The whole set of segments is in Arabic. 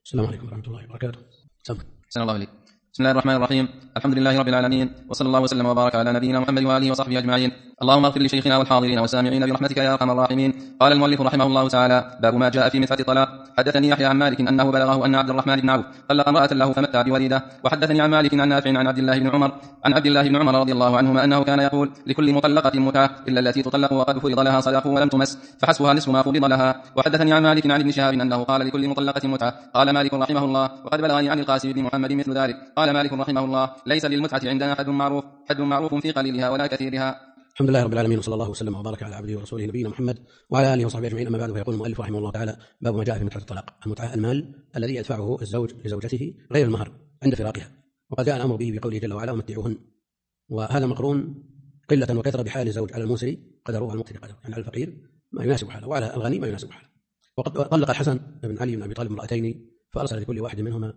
السلام عليكم ورحمة الله وبركاته. أحسن الله إليك. بسم الله الرحمن الرحيم. الحمد لله رب العالمين، وصلى الله وسلم وبارك على نبينا محمد وآله وصحبه أجمعين. اللهم اغفر لشيخنا والحاضرين والسامعين برحمتك يا أرحم الراحمين. قال المؤلف رحمه الله تعالى: باب ما جاء في متعة الطلاق. حدثني يحيى عن مالك أنه بلغه أن عبد الرحمن بن عوف طلق امرأة له فمتع بوليدة. وحدثني عن مالك عن نافع عن عبد الله بن عمر رضي الله عنهما أنه كان يقول: لكل مطلقة متعة إلا التي تطلق وقد فرض لها صداق ولم تمس فحسبها نصف ما فرض لها. وحدثني عن مالك عن ابن شهاب أنه قال: لكل مطلقة متعة. قال مالك رحمه الله: وقد بلغني عن القاسم بن محمد مثل ذلك. قال مالك رحمه الله: ليس للمتعة عندنا حد معروف في قليلها ولا كثيرها. الحمد لله رب العالمين، وصلى الله وسلم وبارك على عبده ورسوله نبينا محمد وعلى اله وصحبه اجمعين. اما بعد، فيقول المؤلف رحمه الله تعالى: باب ما جاء في متعة الطلاق. المتعة المال الذي يدفعه الزوج لزوجته غير المهر عند فراقها، وقد جاء الامر به بقوله جل وعلا: ومتعوهن. وهذا مقرون قلة وكثرة بحال الزوج على الموسر قدره وعلى المقتر قدره، يعني على الفقير ما يناسب حاله وعلى الغني ما يناسب حاله. وقد طلق الحسن بن علي بن ابي طالب امرأتين، فارسل لكل واحد منهما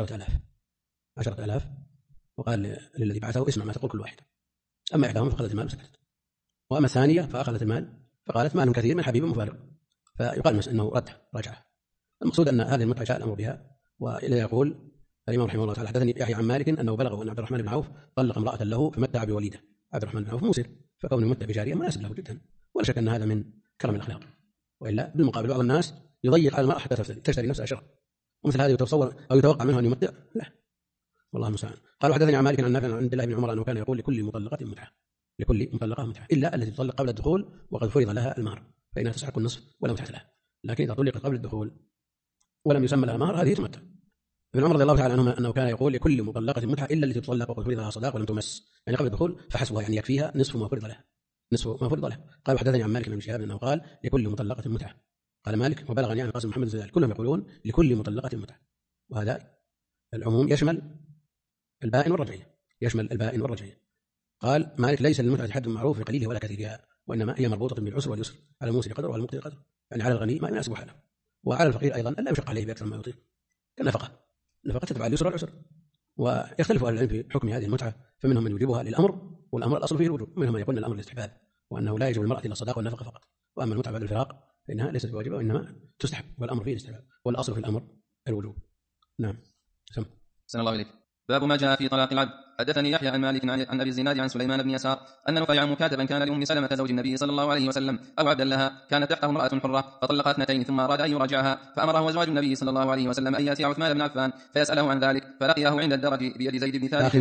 10,000 وقال للذي بعثه: اسمع ما تقول كل واحد. اما احداهما فاخذت المال وسكتت، واما الثانيه فاخذت المال فقالت: مال كثير من حبيب مفارق، فيقال انه رجعه. المقصود ان هذه المتعه جاء الامر بها. والى يقول الامام رحمه الله تعالى: حدثني يحيى عن مالك انه بلغه ان عبد الرحمن بن عوف طلق امراه له فمتع بوليده. عبد الرحمن بن عوف موسر، فكونه يمتع بجاريه مناسب له جدا، ولا شك ان هذا من كرم الاخلاق. والا بالمقابل بعض الناس يضيق على المراه حتى تشتري نفسها شرا، ومثل هذا يتصور او يتوقع منه ان يمتع، لا، والله المستعان. قال: وحدثني عن مالك عن نافع عن عبد الله بن عمر انه كان يقول: لكل مطلقه متعه الا التي تطلق قبل الدخول وقد فرض لها المهر، فانها تستحق النصف ولا متعه لها. لكن اذا طلقت قبل الدخول ولم يسمى لها مهر هذه تمتع. ابن عمر رضي الله تعالى عنهما انه كان يقول: لكل مطلقه متعه الا التي تطلق وقد فرض لها صداق ولم تمس، يعني قبل الدخول فحسبها، يعني يكفيها نصف ما فرض لها. قال: وحدثني عن مالك بن شهاب انه قال: لكل مطلقه متعه. قال مالك: وبلغني عن القاسم محمد بن كلهم يقولون لكل مطلقه متعه. وهذا العموم يشمل البائن والرجعيه. قال مالك: ليس للمتعة حد معروف في قليله ولا كثيرها، وإنما هي مربوطة بالعسر واليسر، على الموسر قدر وعلى المقتر قدر، يعني على الغني ما يناسب حاله، وعلى الفقير أيضا ألا يشق عليه بأكثر ما يطيق. النفقة تتبع اليسر والعسر. ويختلف أهل العلم في حكم هذه المتعة، فمنهم من يوجبها للأمر، والأمر الأصل فيه الوجوب، ومنهم من يقول أن الأمر للاستحباب، وأنه لا يجب المرأة إلا الصداق والنفقة فقط. وأما المتعة بعد الفراق فإنها ليست بواجبة وإنما تستحب، والأمر فيه الاستحباب، والأصل في الأمر الوجوب. نعم. أحسن الله إليك. باب ما جاء في طلاق العبد. حدثني يحيى عن مالك عن ابي الزناد عن سليمان بن يسار ان نفيعا مكاتبا كان لام سلمة زوج النبي صلى الله عليه وسلم او عبدا لها، كانت تحته امراه حره فطلقها 2 ثم اراد ان يراجعها، فامره وزواج النبي صلى الله عليه وسلم ان ياتي عثمان بن عفان فيساله عن ذلك، فلقيه عند الدرج بيد زيد بن ثابت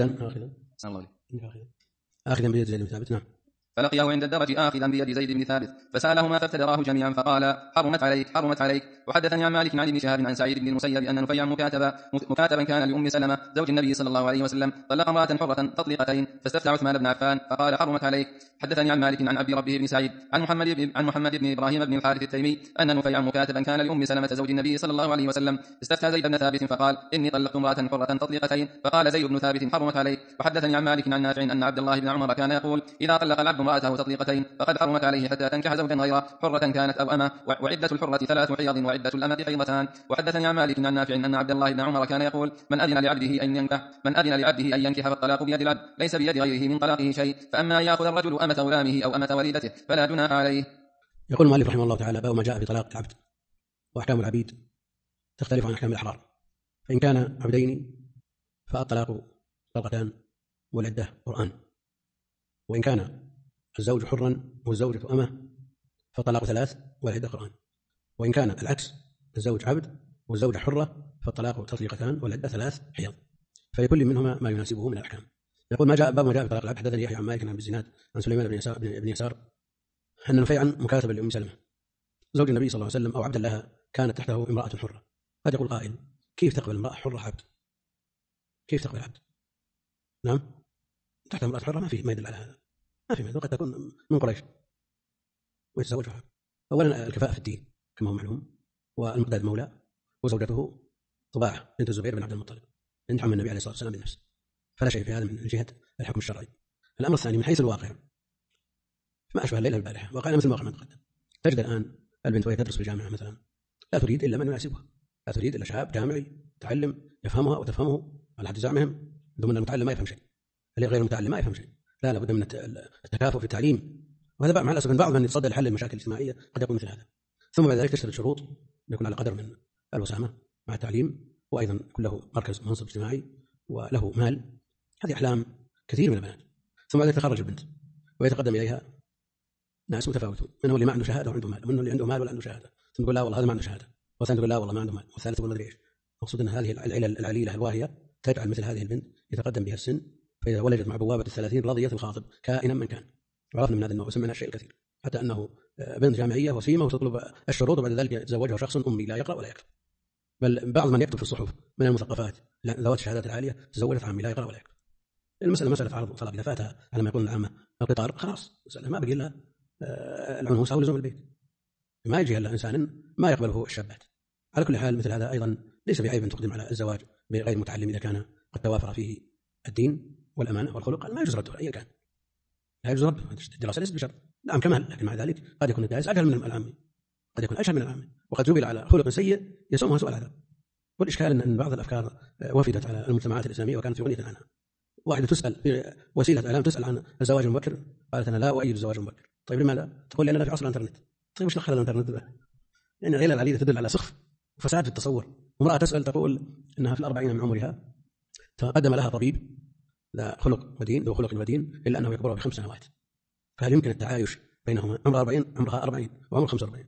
آخذا بيد زيد بن ثابت. نعم. فلقيه عند الدرج آخذا بيد زيد بن ثابت فسألهما فابتدراه جميعا فقال: حرمت عليك. وحدثني عن مالك عن ابن شهاب عن سعيد بن المسيب أن نفيعا مكاتبا كان لأم سلمة زوج النبي صلى الله عليه وسلم طلق امرأة حرة تطليقتين، فاستفتى عثمان بن عفان فقال: حرمت عليك. حدثني عن مالك عن عبد ربه بن سعيد عن محمد بن إبراهيم بن الحارث التيمي أن نفيعا مكاتبا كان لأم سلمة زوج النبي صلى الله عليه وسلم استفتى زيد بن ثابت فقال: إني طلقت امرأة حرة تطليقتين، فقال زيد بن ثابت: حرمت عليك. وحدثني عن مالك عن نافع أن عبد الله بن عمر كان يقول: إذا طلق العبد امرأته تطليقتين فقد حرمت عليه حتى تنكح زوجا غيره، حرة كانت أو أمة، وعدة الحرة 3 حيض وعدة الأمة حيضتان. وحدثني عن مالك عن نافع أن عبد الله بن عمر كان يقول: من أذن لعبده أن ينكح فالطلاق بيد العبد ليس بيد غيره من طلاقه شيء، فأما أن يأخذ الرجل أمة غلامه أو أمة وليدته فلا جناح عليه. يقول المؤلف رحمه الله تعالى: باب ما جاء في طلاق العبد. وأحكام العبيد تختلف عن أحكام الأحرار، فإن كان عبدين فالطلاق طلقتان والعدة قرآن، وإن كان الزوج حرا والزوجة أمة فالطلاق 3 والعدة قرآن، وإن كان العكس الزوج عبد والزوجة حرة فالطلاق تطليقتان والعدة 3 حيض، فلكل منهما ما يناسبه من الأحكام. يقول باب ما جاء في طلاق العبد. حدثني يحيى عن مالك عن ابن الزناد عن سليمان بن يسار أن نفيعا مكاتبا لأم سلمة زوج النبي صلى الله عليه وسلم أو عبدا لها كانت تحته امرأة حرة. قد يقول قائل: كيف تقبل امرأة حرة عبد؟ كيف تقبل عبد؟ نعم، تحت امرأة حرة ما يدل على هذا، ما في مدل. قد تكون من قريش ويتزوجها. أولا الكفاءة في الدين كما هو معلوم، والمقداد مولى، وزوجته طباعة بنت الزبير بن عبد المطلب بنت عم النبي عليه الصلاة والسلام بالنفس، فلا شيء في هذا من جهة الحكم الشرعي. الأمر الثاني من حيث الواقع ما أشبه الليلة البارحة، واقعنا مثل ما واقع من تقدم. تجد الآن البنت وهي تدرس في الجامعة مثلا لا تريد إلا من يناسبها، لا تريد إلا شاب جامعي يتعلم يفهمها وتفهمه على حد زعمهم، ثم أن المتعلم ما يفهم شيء، اللي غير المتعلم ما يفهم شيء. لا بد من التكافؤ في التعليم، وهذا مع الأسف من بعض من يتصدى لحل المشاكل الاجتماعية قد يكون مثل هذا. ثم بعد ذلك تشترط شروط يكون على قدر من الوسامة مع التعليم، وأيضا يكون له مركز منصب اجتماعي وله مال. هذه أحلام كثير من البنات. ثم بعد تتخرج البنت ويتقدم إليها ناس متفاوتون، منهم اللي ما عنده شهادة وعنده مال، ومنهم اللي عنده مال ولا عنده شهادة، ثم تقول لا والله هذا ما عنده شهادة، والثاني تقول لا والله ما عنده مال، والثالث تقول ما أدري إيش. المقصود أن هذه العلل العليلة الواهية تجعل مثل هذه البنت يتقدم بها السن، فإذا ولدت مع بوابة 30 رضيت الخاطب كائنا من كان. وعرفنا من هذا النوع وسمعنا الشيء الكثير، حتى أنه بنت جامعية وسيمة وتطلب الشروط وبعد ذلك يتزوجها شخص أمي لا يقرأ ولا يكتب. بل بعض من يكتب في الصحف من المثقفات ذوات الشهادات العالية تزوجت عمي لا يقرأ ولا يكتب. المسألة مسألة عرض وطلب، إذا فاتها على ما يقول العامة القطار خلاص مسألة ما بقي لها العنوسة أو لزوم البيت، ما يجي إلا إنسان ما يقبله الشابات. على كل حال مثل هذا أيضا ليس بعيب أن تقدم على الزواج بغير متعلم إذا كان قد توافر فيه الدين والأمانة والخلق، ما يجوز رده أيا كان، لا يجوز رده. الدراسة ليست بشرط، نعم كمال، لكن مع ذلك قد يكون الدارس أجهل من العامي، قد يكون أشهر من العامي، وقد جبل على خلق سيء يسومها سوء العذاب. والإشكال أن بعض الأفكار وفدت على المجتمعات الإسلامية وكانت في غنية عنها. واحدة تسأل في وسيلة إعلام تسأل عن الزواج المبكر، قالت أنا لا أؤيد الزواج المبكر. طيب لماذا؟ تقول لأننا في عصر الإنترنت. طيب وش دخل الإنترنت به؟ يعني العلل العليلة تدل على سخف وفساد في التصور. امرأة تسأل تقول إنها في 40 من عمرها تقدم لها طبيب لا خلق ودين ذو خلق ودين إلا أنه يكبرها ب5 سنوات، فهل يمكن التعايش بينهما؟ عمرها 40 وعمر 45.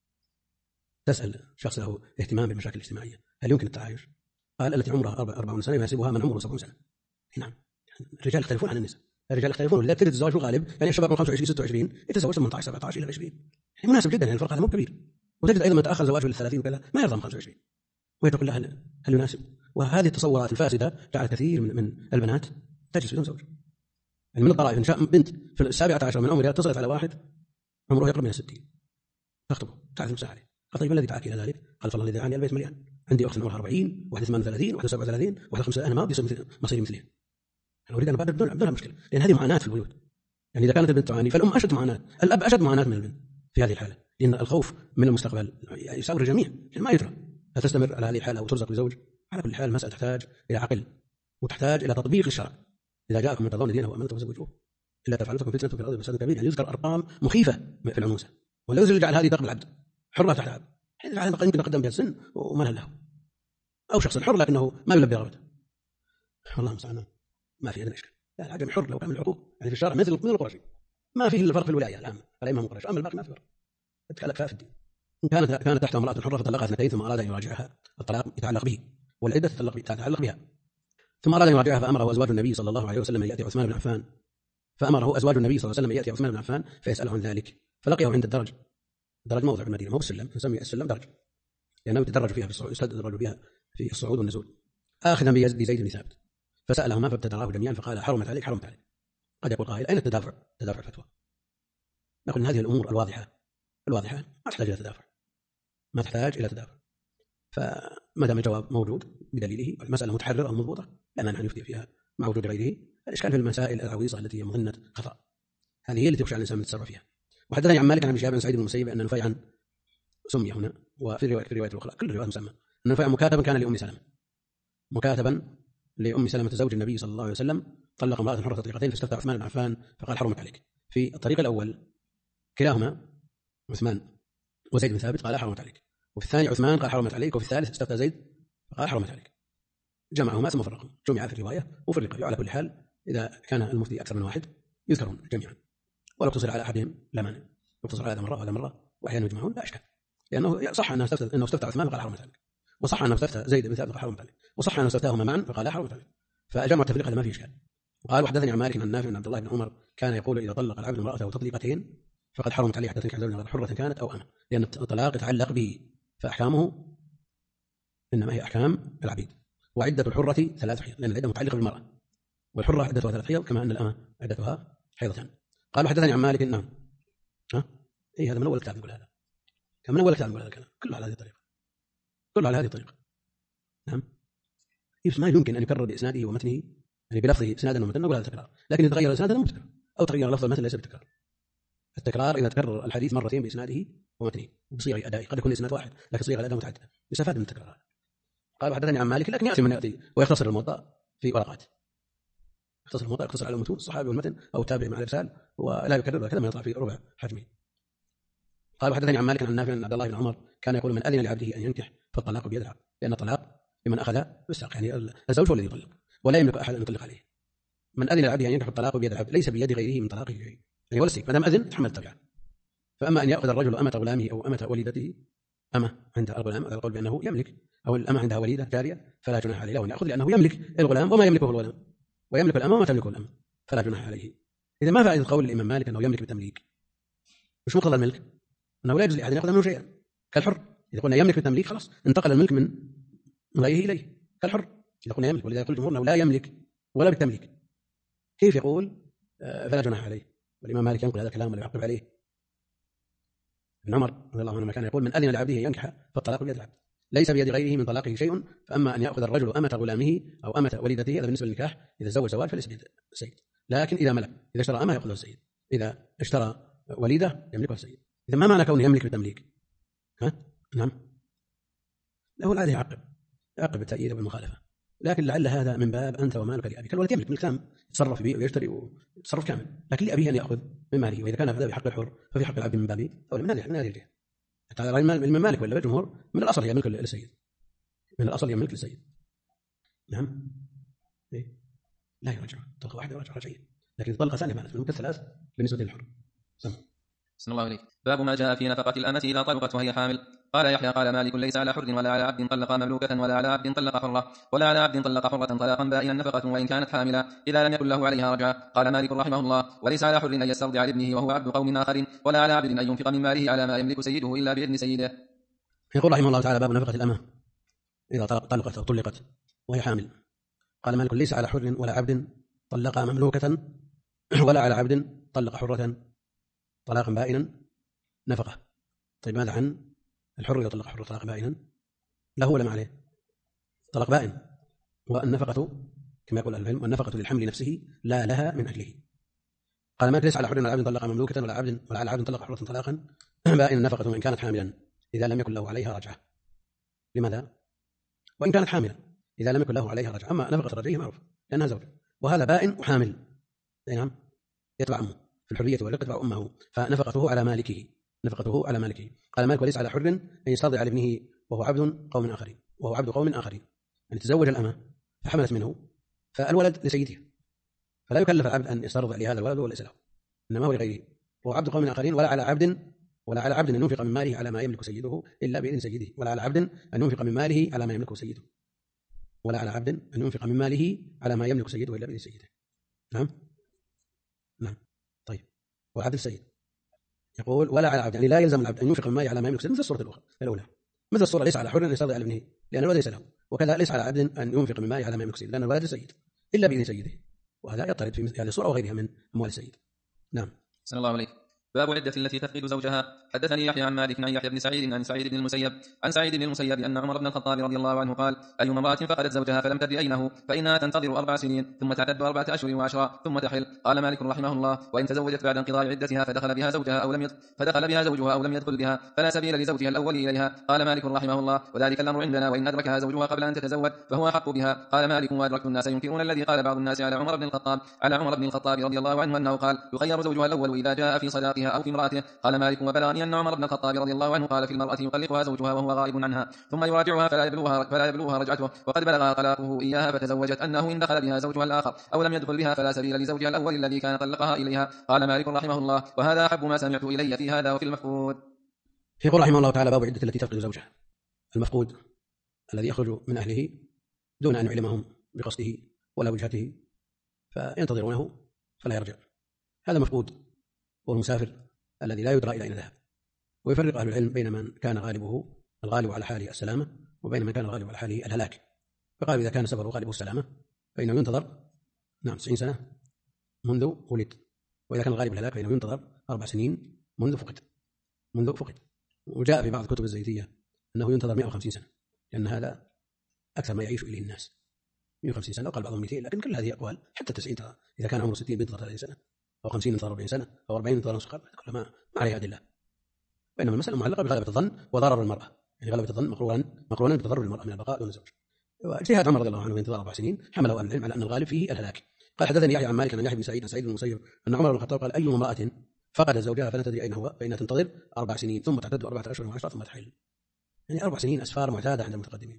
تسأل شخص له اهتمام بالمشاكل الاجتماعية هل يمكن التعايش؟ قال التي عمرها 40 سنة يناسبها من عمره 70 سنة. نعم، الرجال يختلفون عن النساء، الرجال يختلفون، لا تجد الزواج في الغالب يعني الشباب من 25 26 يتزوج 18 17 إلى 20، يعني مناسب جدا، يعني الفرق هذا مو كبير. وتجد أيضا من تأخر زواجه لل 30 وكذا ما يرضى من 25، وهي تقول لها هل يناسب؟ وهذه التصورات الفاسدة جعلت كثير من البنات تجلس بدون زوج. يعني من الطرائف إن شاء بنت في 17 من عمرها اتصلت على واحد عمره يقرب من 60 تخطبه تعرف مساء عليه. قال طيب الذي دعاك إلى ذلك؟ قال فالله الذي دعاني البيت مليان، عندي أخت عمرها 40 واحدة 38 واحدة 37 واحدة 5، أنا ما بدي مصيري مثلها، أنا أريد أن أبادر بدون مشكلة، لأن هذه معاناة في البيوت. يعني إذا كانت البنت تعاني فالأم أشد معاناة، الأب أشد معاناة من البنت في هذه الحالة، لأن الخوف من المستقبل يساور الجميع، يعني ما يدرى هل تستمر على هذه الحالة أو ترزق بزوج. على كل حال المسألة تحتاج إلى عقل وتحتاج إلى تطبيق الشرع. إذا جاءكم من ترضون دينه وأمانته فزوجوه إلا تفعلوا تكن فتنة في الأرض وفساد كبير. يعني يذكر أرقام مخيفة في العنوسة، ولا يجعل هذه تقبل العبد حرة تحت عبد، يعني يمكن يقدم بها السن وما له، أو شخص حر لكنه ما يلبي رغبته. والله المستعان ما في أدنى إشكال. لا العجم حر لو كان من الحقوق، يعني في الشرع مثل القرشي ما فيه إلا فرق في الولاية الآن الأئمة قريش، أما الباقي ما في فرق. اتكلم في الدين. إن كانت تحت امرأة حرة فطلقها 2 ثم أراد أن يراجعها، الطلاق يتعلق به والعدة تتعلق بها. ثم أراد أن يراجعها فأمره أزواج النبي صلى الله عليه وسلم يأتي عثمان بن عفان، فأمره أزواج النبي صلى الله عليه وسلم يأتي عثمان بن عفان فيسأله عن ذلك، فلقيه عند الدرج موضع في المدينة، مو بالسلم، نسمي السلم درج لأنه يتدرج فيها في الصعود، يتدرج فيها في الصعود والنزول، آخذا بزيد بن ثابت، فسألهما فابتدراه جميعا فقال حرمت عليك حرمت عليك. قد يقول قائل أين التدافع الفتوى؟ نقول هذه الأمور الواضحة ما تحتاج إلى تدافع، ما تحتاج إلى تدافع. فما دام الجواب موجود بدليله المسألة متحررة أو مضبوطة لا مانع أن يفتي فيها مع وجود غيره. الإشكال في المسائل العويصة التي هي مظنة خطأ، هذه هي التي يخشى على الإنسان من التصرف فيها. وحدثني عن مالك عن شهاب بن سعيد بن المسيب أن نفيعا سمي هنا وفي الرواية الأخرى كل الروايات مسمى أن نفيعا مكاتبا كان لأم سلمة، مكاتبا لأم سلمة زوج النبي صلى الله عليه وسلم، طلق امرأة حرة طلقتين فاستفتى عثمان بن عفان فقال حرمت عليك. في الطريق الأول كلاهما عثمان وزيد بن ثابت قال حرمت عليك، وفي الثاني عثمان قال حرمت عليك، وفي الثالث استفتى زيد فقال حرمت عليك. جمعهما ثم فرقهم، جمع في الرواية وفي الرواية. على كل حال إذا كان المفتي أكثر من واحد يذكرون جميعا، ولو اقتصر على أحدهم لا مانع، يقتصر على هذا مرة وهذا مرة وأحيانا يجمعون لا إشكال، لأنه صح أنه استفتى عثمان فقال حرمت عليك، وصح أنه استفتى زيد بن ثابت فقال حرمت عليك، وصح أنه استفتاهما معا فقال لا حرمت عليك، فجمع التفريق هذا ما فيه إشكال. وقال وحدثني عن مالك عن نافع عن عبد الله بن عمر كان يقول إذا طلق العبد امرأته تطليقتين فقد حرمت عليه حتى تنكح زوجها حرة كانت أو أمة، لأن الطلاق يتعلق به فأحكامه إنما هي أحكام العبيد. وعدة الحرة 3 حيض لأن العدة متعلقة بالمرأة، والحرة عدتها 3 حيض كما أن الأمة عدتها حيضتان. قال وحدثني عن مالك إنه هذا من أول كتاب نقول هذا، كان من أول كتاب نقول هذا الكلام كله على هذه الطريقة، كله على هذه الطريقة. نعم، ما يمكن أن يكرر بإسناده ومتنه يعني بلفظه إسنادا ومتنا نقول هذا تكرار، لكن إذا تغير إسنادا متكرر أو تغير لفظ المتن ليس بتكرار. التكرار إذا تكرر الحديث مرتين بإسناده ومتنه بصيغة أدائه، قد يكون إسناد واحد لكن صيغة الأداء متعددة، يستفاد من التكرار. قال وحدثني عن مالك، لكن يأتي من يأتي ويختصر الموضوع في ورقات، يختصر الموضوع يختصر على المتون الصحابي والمتن أو التابع مع الإرسال ولا يكرر كذا ما يطلع في ربع حجمه. قال وحدثني عن مالك عن نافع عن عبد الله بن عمر كان يقول من أذن لعبده أن ينكح فالطلاق بيد العبد، لأن الطلاق لمن أخذ بالساق، يعني الزوج هو الذي يطلق ولا يملك أحد أن يطلق عليه. من أذن لعبده أن ينكح الطلاق بيد العبد ليس بيد غيره من طلاقه شيء، يعني ولا السيف ما دام أذن تحمل التبعة. فأما أن يأخذ الرجل أمة غلامه أو أمة وليدته، أمة عند الغلام هذا القول بأنه يملك، أو الأمة عندها وليدة جارية فلا جناح عليه أن يأخذ، لأنه يملك الغلام وما يملكه الغلام، ويملك الأمة وما تملكه الأمة، فلا جناح عليه. إذا ما فائدة قول الإمام مالك أنه يملك بالتمليك؟ مش مقتضى الملك أنه لا يجوز لأحد يأخذ منه شيئا كالحر. إذا قلنا يملك بالتمليك خلاص انتقل الملك من غيره إليه كالحر. إذا قلنا يملك، ولذلك يقول الجمهور أنه لا يملك ولا بالتمليك، كيف يقول فلا جناح عليه؟ والإمام مالك ينقل هذا الكلام ولا يعقب عليه. ابن عمر رضي الله عنه كان يقول من أذن لعبده ينكح فالطلاق بيد العبد ليس بيد غيره من طلاقه شيء. فأما أن يأخذ الرجل أمة غلامه أو أمة وليدته هذا بالنسبة للنكاح، إذا تزوج زواج فليس بيد السيد، لكن إذا ملك، إذا اشترى أمة يأخذها السيد، إذا اشترى وليدة يملكها السيد. إذا ما معنى كونه يملك بالتمليك؟ نعم، له العادة يعقب بالتأييد والمخالفة، لكن لعل هذا من باب أنت ومالك لأبيك. الولد يملك ملك تام يتصرف فيه ويشتري ويتصرف كامل، لكن لأبيه أن يأخذ من ماله، وإذا كان هذا بحق الحر ففي حق العبد من بابه أو من هذه الجهة. حتى الإمام مالك ولا الجمهور من الأصل هي ملك للسيد، من الأصل هي ملك للسيد. نعم، لا يرجع طلقة واحدة يرجع رجعيا، لكن طلقة ثانية معناته المدة 3 بالنسبة للحر. صلى الله عليه. باب ما جاء في نفقة الأمة إذا طلقت وهي حامل. قال يحيى قال مالك ليس على حر ولا على عبد طلق مملوكة ولا على عبد طلق حرة ولا على عبد طلق حرة طلاقا بائنا نفقة وإن كانت حاملا إذا لم يكن له عليها رجعة. قال مالك رحمه الله وليس على حر أن يسترضع لابنه وهو عبد قوم آخر ولا على عبد أن ينفق من ماله على ما يملك سيده إلا بإذن سيده. يقول رحمه الله تعالى باب نفقة الأمة إذا طلقت أو طلقت وهي حامل. قال مالك ليس على حر ولا عبد طلق مملوكة ولا على عبد طلق حرة طلاقا بائنا نفقة. طيب ماذا عن الحر إذا طلق حر طلاق بائنا؟ له ولا ما عليه؟ طلاق بائن. والنفقة كما يقول العلم والنفقة للحمل نفسه لا لها من أجله. قال مالك ليس على حر ولا عبد طلق مملوكة ولا على عبد طلق حرة طلاقا بائنا نفقة وإن كانت حاملا إذا لم يكن له عليها رجعة. لماذا؟ وإن كانت حاملا إذا لم يكن له عليها رجعة. أما نفقة الرجعية معروف لأنها زوج، وهذا بائن وحامل، نعم، يتبع أمه في الحرية والرق يتبع أمه، فنفقته على مالكه، نفقته على مالكه. قال مالك وليس على حر أن يسترضع لابنه وهو عبد قوم آخرين، وهو عبد قوم آخرين، يعني تزوج الأمة فحملت منه فالولد لسيده، فلا يكلف العبد أن يسترضع لهذا الولد وليس له، إنما هو لغيره، وهو عبد قوم آخرين. ولا على عبد أن ينفق من ماله على ما يملك سيده إلا بإذن سيده، ولا على عبد أن ينفق من ماله على ما يملكه سيده، ولا على عبد أن ينفق من ماله على ما يملك سيده إلا بإذن سيده. نعم. طيب، وعبد السيد يقول ولا على عبد، يعني لا يلزم العبد أن ينفق من ماله على ما يملك سيده، مثل الصورة الأولى، مثل الصورة ليس على حر أن يسترضع لابنه لأن الولد ليس له، وكذا ليس على عبد أن ينفق من ماله على ما يملك سيده لأن الولد سيد إلا بإذن سيده، وهذا يطرد في هذه الصورة وغيرها من أموال السيد. نعم. صلى الله عليه. باب عدة التي تفقد زوجها. حدثني يحيى عن مالك عن يحيى بن سعيد عن سعيد بن المسيب أن عمر بن الخطاب رضي الله عنه قال أيما امرأة فقدت زوجها فلم تدري أينه فإنها تنتظر 4 سنين ثم تعتد 4 أشهر وعشرا ثم تحل. قال مالك رحمه الله وإن تزوجت بعد انقضاء عدتها فدخل بها زوجها أو لم يدخل بها فلا سبيل لزوجها الأول إليها. قال مالك رحمه الله وذلك الأمر عندنا وإن أدركها زوجها قبل أن تتزوج فهو أحق بها. قال مالك وأدركت الناس ينكرون الذي قال بعض الناس على عمر بن الخطاب رضي الله عنه أنه قال يخير زوجها الأول إذا جاء في صداقها أو في امرأته. قال مالك وبلغني أن عمر بن الخطاب رضي الله عنه قال في المرأة يطلقها زوجها وهو غائب عنها ثم يراجعها فلا يبلغها رجعته، وقد بلغ طلاقه إياها فتزوجت أنه إن دخل بها زوجها الآخر أو لم يدخل بها فلا سبيل لزوجها الأول الذي كان طلقها إليها. قال مالك رحمه الله وهذا أحب ما سمعت إلي في هذا وفي المفقود. يقول رحمه الله تعالى باب عدة التي تفقد زوجها. المفقود الذي يخرج من أهله دون أن يعلمهم بقصده ولا وجهته فينتظرونه فلا يرجع، هذا مفقود. والمسافر الذي لا يدرى إلى أين ذهب. ويفرق أهل العلم بين من كان الغالب على حاله السلامة وبين من كان الغالب على حاله الهلاك. فقال إذا كان سفره غالبه السلامة فإنه ينتظر 90 سنة منذ ولد، وإذا كان الغالب الهلاك فإنه ينتظر 4 سنين منذ فقد. وجاء في بعض الكتب الزيتية أنه ينتظر 150 سنة لأن هذا أكثر ما يعيش إليه الناس، 150 سنة، وقال بعضهم 200، لكن كل هذه أقوال. حتى 90 إذا كان عمره 60 بينتظر 30 سنة، أو 50 ينتظر 40 سنة، أو 40 ينتظر نصف قرن، كل ما عليها أدلة. بينما المسألة معلقة بغلبة الظن وضرر المرأة، يعني غلبة الظن مقرونا بتضرر المرأة من البقاء دون الزوج. واجتهاد عمر رضي الله عنه في انتظار 4 سنين حمله أهل العلم على أن الغالب فيه الهلاك. قال حدثني يحيى عن مالك عن يحيى بن سعيد عن سعيد بن المسيب أن عمر بن الخطاب قال أي امرأة فقدت زوجها فلا تدري أين هو فإنها تنتظر 4 سنين ثم تعتد 4 أشهر وعشرة ثم تحل. يعني 4 سنين أسفار معتادة عند المتقدمين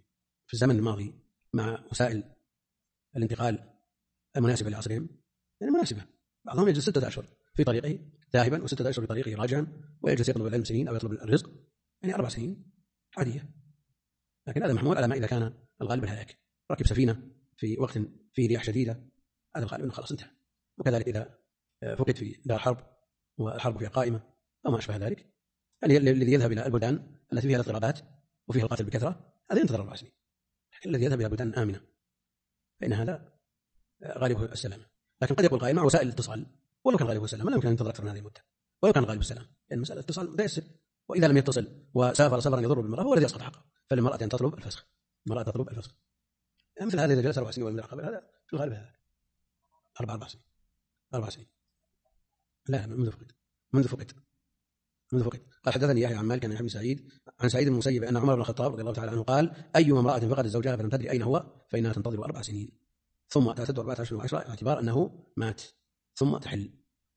في الزمن الماضي مع وسائل الانتقال المناسبة لعصرهم يعني مناسبة. بعضهم يجلس 6 أشهر في طريقه ذاهبا و6 أشهر في طريقه راجعا، ويجلس يطلب العلم سنين أو يطلب الرزق يعني 4 سنين عادية. لكن هذا محمول على ما إذا كان الغالب الهلاك، ركب سفينة في وقت فيه رياح شديدة، هذا الغالب أنه خلاص انتهى. وكذلك إذا فقد في دار حرب والحرب فيها قائمة أو ما أشبه ذلك، يعني الذي يذهب إلى البلدان التي فيها الاضطرابات وفيها القتل بكثرة هذا ينتظر 4 سنين. لكن الذي يذهب إلى بلدان آمنة فإن هذا غالبه السلام. لكن قد يقول قائل مع وسائل الاتصال ولو كان غالبه السلام لا يمكن أن ينتظر أكثر من هذه المدة ولو كان غالب السلام، لأن يعني مسألة الاتصال متيسر، وإذا لم يتصل وسافر سفرا يضر بالمرأة هو الذي يسقط حقه. فللمرأة أن تطلب الفسخ، المرأة تطلب الفسخ. يعني مثل هذا إذا جلس 4 سنين ومن قبل هذا في الغالب هذا 4 سنين 4 سنين لا منذ فقد. قال حدثني يحيى عن مالك عن ابن سعيد عن سعيد بن المسيب أن عمر بن الخطاب رضي الله تعالى عنه قال أيما امرأة فقدت زوجها فلم تدري أين هو فإنها تنتظر 4 سنين ثم تعتد 4 أشهر و10 اعتبار أنه مات ثم تحل.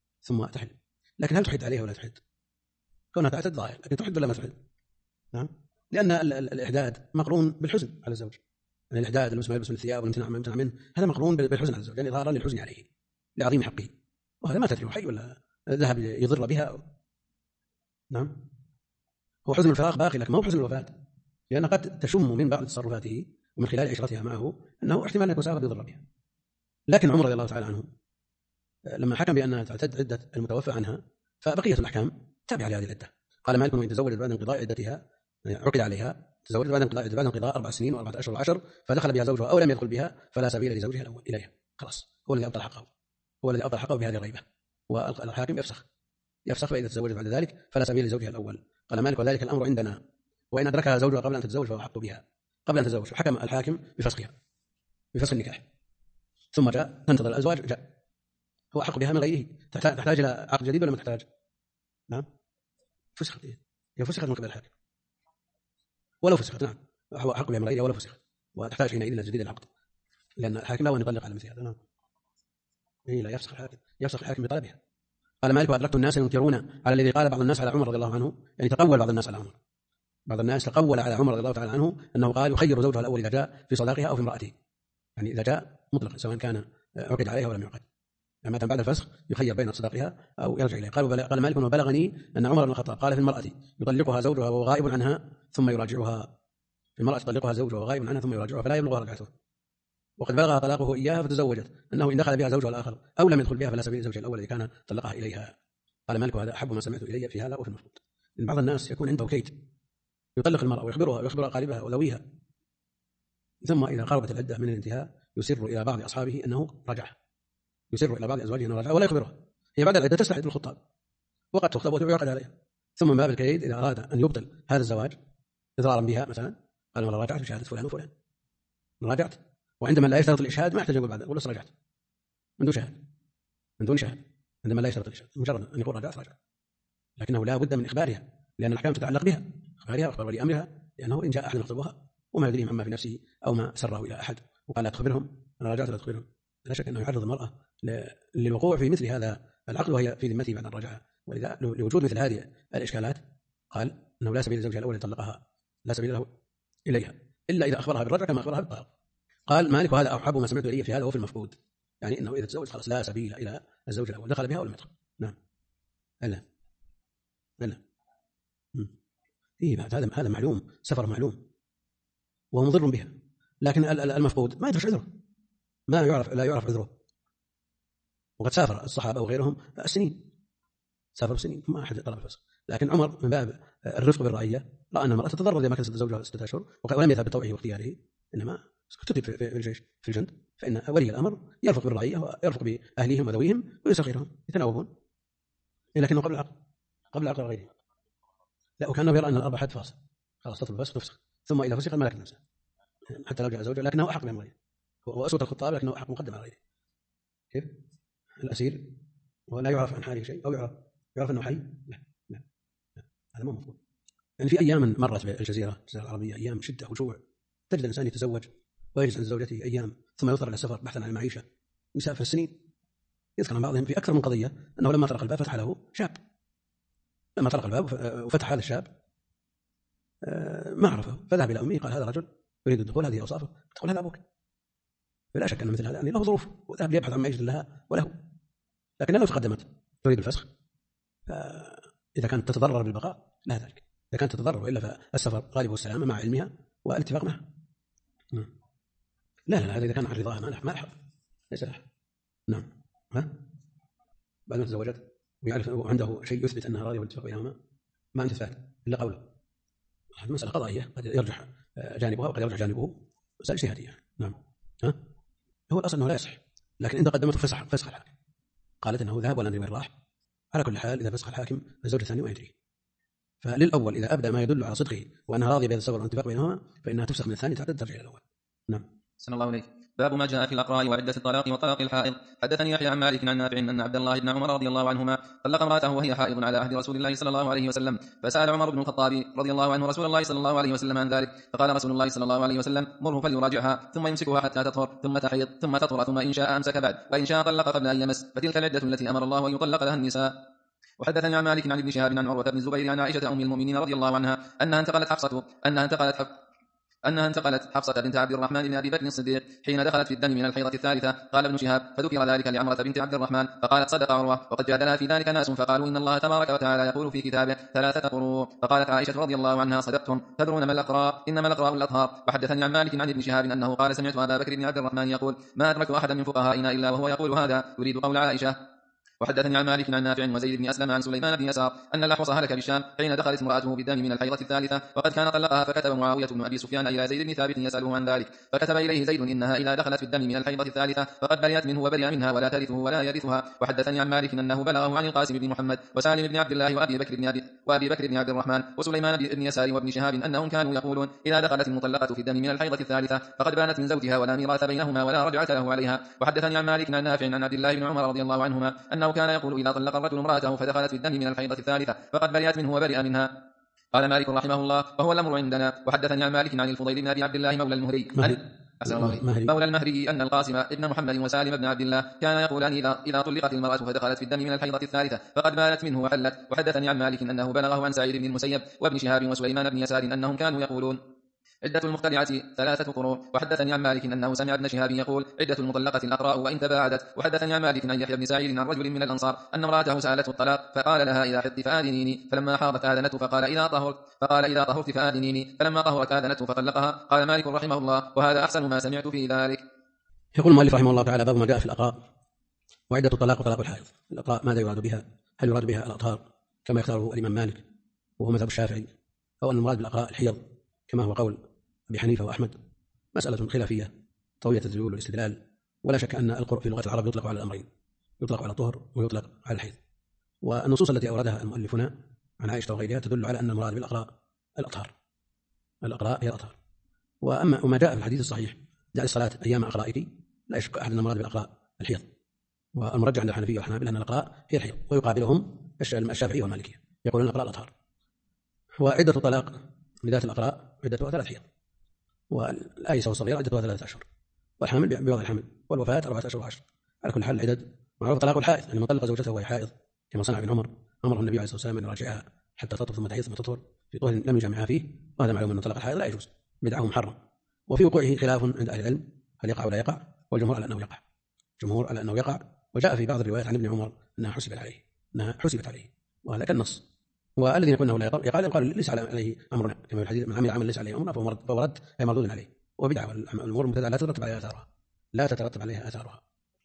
لكن هل تحد عليها ولا تحد؟ كونها تعتد ظاهر، لكن تحد ولا ما تحد؟ نعم، لأن الإحداد مقرون بالحزن على الزوج. يعني الإحداد المسلم يلبس من الثياب والامتناع منه هذا مقرون بالحزن على الزوج، يعني إظهارا للحزن عليه لعظيم حقه، وهذا ما تدري حي ولا ذهب يضر بها. نعم، هو حزن الفراق باقي لكن ما هو حزن الوفاة، لأن قد تشم من بعض تصرفاته ومن خلال عشرتها معه أنه احتمال أن يسافر يضر بها. لكن عمر رضي الله تعالى عنه لما حكم بأنها تعتد عدة المتوفى عنها فبقية الأحكام تابعة لهذه العدة. قال مالك وإن تزوجت بعد انقضاء عدتها عقد عليها، تزوجت بعد انقضاء 4 سنين و4 أشهر و10 فدخل بها زوجها أو لم يدخل بها فلا سبيل لزوجها الأول إليها، خلاص هو الذي أبطل حقه بهذه الريبة، والحاكم يفسخ فإذا تزوجت بعد ذلك فلا سبيل لزوجها الأول. قال مالك وذلك الأمر عندنا وإن أدركها زوجها قبل أن تتزوج فهو حق بها قبل أن تتزوج، حكم الحاكم بفسخها بفسخ النكاح، ثم جاء تنتظر الأزواج جاء هو حق بها من غيره. تحتاج إلى عقد جديد ولا ما تحتاج؟ نعم، فسخت هي فسخت من قبل الحاكم ولو فسخت، نعم هو حق بها من غيره ولو فسخت، وتحتاج حينئذ إلى تجديد العقد لأن الحاكم لا يطلق على مثل هذا. نعم، لا يفسخ الحاكم بطلبها. قال مالك وأدركت الناس ينكرون على الذي قال بعض الناس على عمر رضي الله عنه، يعني تقول بعض الناس على عمر، بعض الناس تقول على عمر رضي الله تعالى عنه أنه قال يخير زوجها الأول إذا جاء في صداقها أو في امرأته، يعني إذا جاء مطلقا سواء كان عقد عليها ولم يعقد، لما بعد الفسخ يخير بين صداقها أو يرجع إليها. قال مالك وبلغني أن عمر بن الخطاب قال في المرأة يطلقها زوجها وهو غائب عنها ثم يراجعها، في المرأة يطلقها زوجها وهو غائب عنها ثم يراجعها فلا يبلغها رجعته، وقد بلغ طلاقه إياها فتزوجت أنه إن دخل بها زوجها الآخر أو لم يدخل بها فلا سبيل لزوجها الأول الذي كان طلقها إليها. قال مالك هذا أحب ما سمعت إلي في هذا وفي المفروض. إن بعض الناس يكون عنده كيد يطلق المرأة ويخبر أقاربها وذويها، ثم إذا قربت العدة من الانتهاء يسر إلى بعض أصحابه أنه رجع، يسر إلى بعض أزواجه أنه رجع ولا يخبرها، هي بعد العدة تستعد للخطاب وقد تخطب ويعقد عليها، ثم من باب الكيد إذا أراد أن يبطل هذا الزواج إضرارا بها مثلا قال والله راجعت بشهادة فلان وفلان، راجعت، وعندما لا يشترط الإشهاد ما يحتاج يقول بعد يقول راجعت من دون شهادة عندما لا يشترط الإشهاد، مجرد أن يقول راجعت، لكنه لا بد من إخبارها لأن الأحكام تتعلق بها، إخبارها وإخبار ولي أمرها، لأنه إن جاء أحد يخطبها وما يدريهم عما في نفسه أو ما سره إلى أحد وقال لا تخبرهم أنا راجعت لا تخبرهم، لا شك أنه يعرض المرأة للوقوع في مثل هذا العقد وهي في ذمته بعد الرجعة. ولذا لوجود مثل هذه الإشكالات قال أنه لا سبيل لزوجها الأول يطلقها، لا سبيل له إليها إلا إذا أخبرها بالرجعة كما أخبرها بالطلاق. قال مالك وهذا أحب ما سمعت إليه في هذا وفي المفقود، يعني إنه إذا تزوج خلاص لا سبيل إلى الزوج الأول دخل بها ولا ما دخل. نعم لا إيه هذا معلوم، سفر معلوم وهو مضر بها، لكن المفقود ما يدرش عذره، لا يعرف عذره، وقد سافر الصحابة وغيرهم السنين، سافروا سنين ما أحد طلب الفسخ، لكن عمر من باب الرفق بالرعية رأى أن المرأة تتضرر لما كانت زوجها 6 أشهر ولم يذهب بطوعه واختياره، إنما كتب في الجيش في الجند، فإن ولي الأمر يرفق بالرعية ويرفق بأهليهم وذويهم ويسخرهم يتناوبون، لكنه قبل عقد غيره لا، وكانه يرى أن الأربع حد فاصل خلاص تطلب الفسخ تفسخ، ثم إذا فسخ الملك نفسه حتى لو جاء زوجه لكنه أحق من غيره، هو أسوة الخطاب لكنه أحق مقدم على غيره. كيف الأسير ولا يعرف عن حاله شيء أو يعرف أنه حي؟ لا هذا ما مفهوم. يعني في أيام مرت بالجزيرة العربية أيام شدة وجوع، تجد الإنسان يتزوج ويجلس عند زوجته أيام ثم يضطر إلى السفر بحثا عن المعيشة، يسافر السنين. يذكر عن بعضهم في أكثر من قضية أنه لما طرق الباب فتح له شاب، لما طرق الباب وفتح هذا الشاب ما عرفه فذهب إلى أمه قال هذا رجل يريد الدخول هذه أوصافه تقول هذا أبوك. فلا شك أن مثل هذا له ظروف وذهب ليبحث عن معيشة لها وله، لكن لو تقدمت تريد الفسخ فإذا كانت تتضرر بالبقاء لا ذلك، إذا كانت تتضرر وإلا فالسفر غالبه السلامة مع علمها والاتفاق معها. لا هذا إذا كان عن رضاها ما لحظ ليس لحظ. نعم. بعد ما تزوجت ويعرف عنده شيء يثبت أنها راضية والاتفاق بينهما ما أنت ثابت إلا قوله. هذه مسألة قضائية قد يرجح جانبها وقد يرجح جانبه، مسألة اجتهادية. نعم. هو الأصل أنه لا يصح، لكن إن تقدمت فسخ الحاكم قالت أنه ذهب ولا ندري وين راح، على كل حال إذا فسخ الحاكم الزوج الثاني ما يدري. فللأول إذا أبدأ ما يدل على صدقه وأنها راضية بهذا السفر والاتفاق بينهما فإنها تفسخ من الثاني تعتد ترجع إلى الأول. نعم. سن الله عليك. باب ما جاء في الأقراء وعدة الطلاق وطلاق الحائض. حدثني يحيى عن مالك عن نافع أن عبد الله بن عمر رضي الله عنهما طلق امرأته وهي حائض على عهد رسول الله صلى الله عليه وسلم، فسأل عمر بن الخطاب رضي الله عنه رسول الله صلى الله عليه وسلم عن ذلك، فقال رسول الله صلى الله عليه وسلم: مره فليراجعها ثم يمسكها حتى تطهر ثم تحيض ثم تطهر ثم إن شاء أمسك بعد وإن شاء طلق قبل أن يمس، فتلك العدة التي أمر الله أن يطلق لها النساء. وحدثني عن مالك عن ابن شهاب عن عروة بن الزبير عن عائشة أم المؤمنين رضي الله عنها أنها انتقلت حفصة بنت عبد الرحمن بن أبي بكر الصديق حين دخلت في الدم من الحيضة الثالثة. قال ابن شهاب: فذكر ذلك لعمرة بنت عبد الرحمن فقالت: صدق عروة، وقد جادلها في ذلك ناس فقالوا: إن الله تبارك وتعالى يقول في كتابه 3 قروء. فقالت عائشة رضي الله عنها: صدقتم، تدرون ما الأقراء؟ إنما الأقراء الأطهار. وحدثني عن مالك عن ابن شهاب أنه قال: سمعت أبا بكر بن عبد الرحمن يقول: ما أدركت أحدا من فقهائنا إلا وهو يقول هذا، يريد قول عائشة. وحدثني عن مالك عن نافع وزيد بن أسلم عن سليمان بن يسار أن الأحوص هلك بالشام حين دخلت امرأته بالدم من الحيضة الثالثة، وقد كان طلقها، فكتب معاوية بن أبي سفيان إلى زيد بن ثابت يسأله عن ذلك، فكتب إليه زيد: إنها إذا دخلت في الدم من الحيضة الثالثة فقد برئت منه وبرئ منها ولا ترثه ولا يرثها. وحدثني عن مالك أنه بلغه عن القاسم بن محمد وسالم بن عبد الله وأبي بكر بن عبد الرحمن وسليمان بن يسار وابن شهاب أنهم كانوا يقولون: إذا دخلت المطلقة في الدم من الحيضة الثالثة فقد بانت من زوجها ولا ميراث بينهما ولا رجعة له عليها. وحدثني عن مالك عن نافع عن عبد الله بن عمر رضي الله عنهما أنه كان يقول: إذا طلق الرجل امرأته فدخلت في الدم من الحيضة الثالثة فقد برئت منه وبرئ منها. قال مالك رحمه الله: وهو الأمر عندنا. وحدثني عن مالك عن الفضيل بن أبي عبد الله مولى المهري مولى المهري أن القاسم ابن محمد وسالم بن عبد الله كان يقولان: إذا طلقت المرأة فدخلت في الدم من الحيضة الثالثة فقد بانت منه وحلت. وحدثني عن مالك أنه بلغه عن سعيد بن المسيب وابن شهاب وسليمان بن يسار أنهم كانوا يقولون: عدة المختلعة 3 قروء. وحدثني عن مالك أنه سمع ابن شهاب يقول: عدة المطلقة الأقراء وإن تباعدت. وحدثني عن مالك عن يحيى بن سعيد عن رجل من الأنصار أن امرأته سألته الطلاق فقال لها: إذا حدت فآذنيني، فلما حاضت آذنته فقال: إذا طهرت فآذنيني، فلما طهرت آذنته فطلقها. قال مالك رحمه الله: وهذا أحسن ما سمعت في ذلك. يقول المؤلف رحمه الله تعالى: باب ما جاء في الأقراء وعدة الطلاق وطلاق الحائض. الأقراء ماذا يراد بها؟ هل يراد بها الأطهار كما يختاره الإمام مالك وهو مذهب الشافعي، أو أن المراد بالأقراء الحيض كما هو قول أبي حنيفة وأحمد؟ مسألة خلافية طويلة الدلول والاستدلال، ولا شك أن القرء في لغة العرب يطلق على الأمرين، يطلق على الطهر ويطلق على الحيض. والنصوص التي أوردها المؤلفون عن عائشة وغيرها تدل على أن المراد بالأقراء الأطهار، الأقراء هي الأطهار. وما جاء في الحديث الصحيح: دع الصلاة أيام أقرائك، لا يشك أحد أن المراد بالأقراء الحيض. والمرجع عند الحنفية والحنابلة أن الأقراء هي الحيض، ويقابلهم الشافعية والمالكية يقولون الأقراء الأطهار. وعدة الطلاق لذات الأقراء عدتها 3 حيض، والآيسة والصغيرة عدتها 3 أشهر، والحامل بوضع الحمل، والوفاة 4 أشهر و10. على كل حال العدد معروف. طلاق الحائض أن من طلق زوجته وهي حائض كما صنع ابن عمر، أمره النبي عليه الصلاة والسلام أن يراجعها حتى تطهر ثم تحيض ثم تطهر في طهر لم يجامعها فيه، وهذا معلوم أن طلاق الحائض لا يجوز، بدعه محرم. وفي وقوعه خلاف عند أهل العلم، هل يقع ولا يقع؟ والجمهور على أنه يقع. وجاء في بعض الروايات عن ابن عمر أنها حسبت عليه، وهذا كالنص. والذين يقولون انه لا يقال ليس عليه امرنا، كما في الحديث: من عمل عمل ليس عليه امرنا فهو رد أي مردود عليه. وبدعه، الامور المبتدعه لا تترتب عليها اثارها.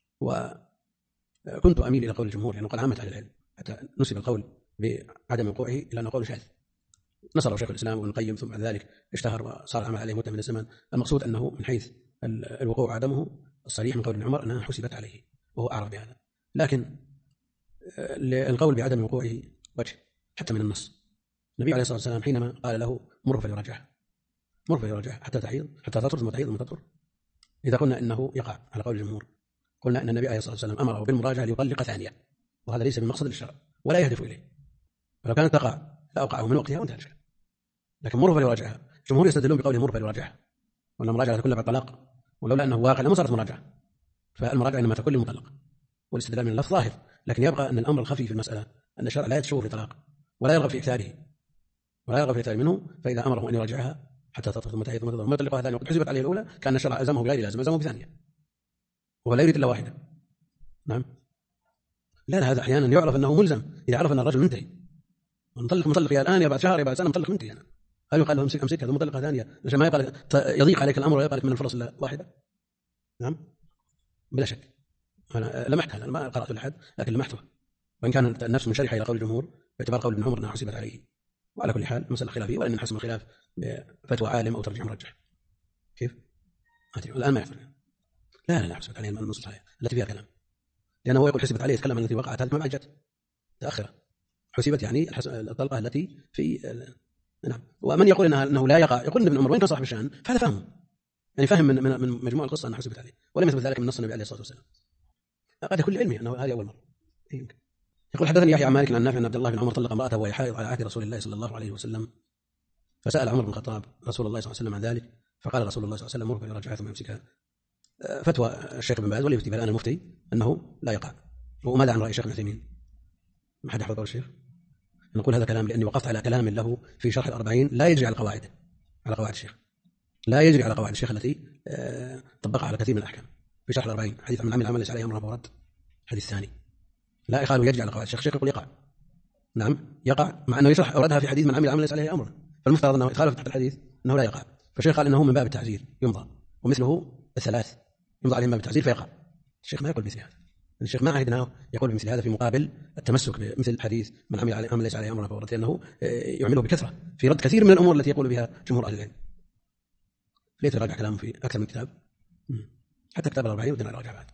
وكنت اميل الى قول الجمهور لانه قال عامه اهل العلم، حتى نسب القول بعدم وقوعه الى انه قول شاذ. نصره شيخ الاسلام وابن القيم، ثم بعد ذلك اشتهر وصار العمل عليه مدة من الزمن. المقصود انه من حيث الوقوع عدمه الصريح من قول ابن عمر انها حسبت عليه، وهو اعرف بهذا. لكن القول بعدم وقوعه وجه حتى من النص. النبي عليه الصلاة والسلام حينما قال له: مره فليراجعها حتى تحيض حتى تطهر ثم تحيض ثم تطهر، إذا قلنا إنه يقع على قول الجمهور، قلنا أن النبي عليه الصلاة والسلام أمره بالمراجعة ليطلق ثانية، وهذا ليس بمقصد الشرع ولا يهدف إليه. فلو كانت تقع لأوقعه من وقتها وانتهى الشيء. لكن مره فليراجعها، الجمهور يستدلون بقوله مره فليراجعها، وأن المراجعة تكون بعد طلاق، ولولا أنه واقع لما صارت مراجعة. فالمراجعة إنما تكون للمطلق، والاستدلال من اللفظ ظاهر. لكن يبقى أن الأمر الخفي في المسألة أن الشرع لا يتشوف في طلاق ولا يرغب في إكثاره منه، فإذا أمره أن يراجعها حتى تطهر ثم تحيض ثم تطهر ثم يطلقها ثانية وقد حسبت عليه الأولى كان الشرع ألزمه بغير لازم ألزمه بثانية وهو لا يريد إلا واحدة. نعم. لا هذا أحيانا يعرف أنه ملزم إذا عرف أن الرجل منتهي مطلق يا الآن يا بعد شهر يا بعد سنة مطلق منتهي أنا هل يقال له أمسكها ثم مطلقها ثانية عشان ما يبقى يضيق عليك الأمر ويبقى لك من الفرص إلا واحدة؟ نعم بلا شك. أنا لمحت هذا ما قرأت لأحد لكن لمحته وإن كان النفس منشرحة إلى قول الجمهور باعتبار قول ابن عمر أنها حسبت عليه. وعلى كل حال مسألة خلافية وإن نحسم الخلاف بفتوى عالم أو ترجيح مرجح. كيف؟ الآن ما يحصل. لا حسبت عليه النصوص الصحيحة التي فيها كلام لأنه هو يقول حسبت عليه يتكلم عن التي وقعت هذه ما جت تأخر حسبت يعني الطلقة التي في نعم. ومن يقول أنه لا يقع يقول ابن عمر وين كان صاحب الشأن فهذا فهم يعني فهم من مجموع القصة أنها حسبت عليه ولم يثبت ذلك من نص النبي عليه الصلاة والسلام. قد كل علمي أنه هذه أول مرة. يقول حدثني يحيى عن مالك عن نافع عن عبد الله بن عمر طلق امرأته وهي حائض على عهد رسول الله صلى الله عليه وسلم فسأل عمر بن الخطاب رسول الله صلى الله عليه وسلم عن ذلك فقال رسول الله صلى الله عليه وسلم مرفع يرجعها ثم يمسكها. فتوى الشيخ بن باز واللي يفتي الآن المفتي أنه لا يقع. وماذا عن رأي الشيخ ابن عثيمين؟ ما حد يحفظ قول الشيخ؟ نقول هذا كلام لأني وقفت على كلام له في شرح الأربعين لا يجري على قواعد الشيخ لا يجري على قواعد الشيخ التي طبقها على كثير من الأحكام في شرح الأربعين حديث من عمل ليس عليه أمر فهو رد. الحديث الثاني لا يقال يجري على قواعد الشيخ يقول يقع. نعم يقع مع أنه يشرح أوردها في حديث من عمل ليس عليه أمر فالمفترض أنه يتخالف تحت الحديث أنه لا يقع. فالشيخ قال إنه من باب التعزير يمضى ومثله الثلاث يمضى عليه من باب التعزير فيقع. الشيخ ما يقول مثل هذا. الشيخ ما عهدنا يقول بمثل هذا في مقابل التمسك بمثل حديث من عمل ليس عليه أمر فهو رد لأنه يعمله بكثرة في رد كثير من الأمور التي يقول بها جمهور أهل العلم. ليت راجع كلامه في أكثر من كتاب حتى كتاب الأربعين ودنا راجع بعد.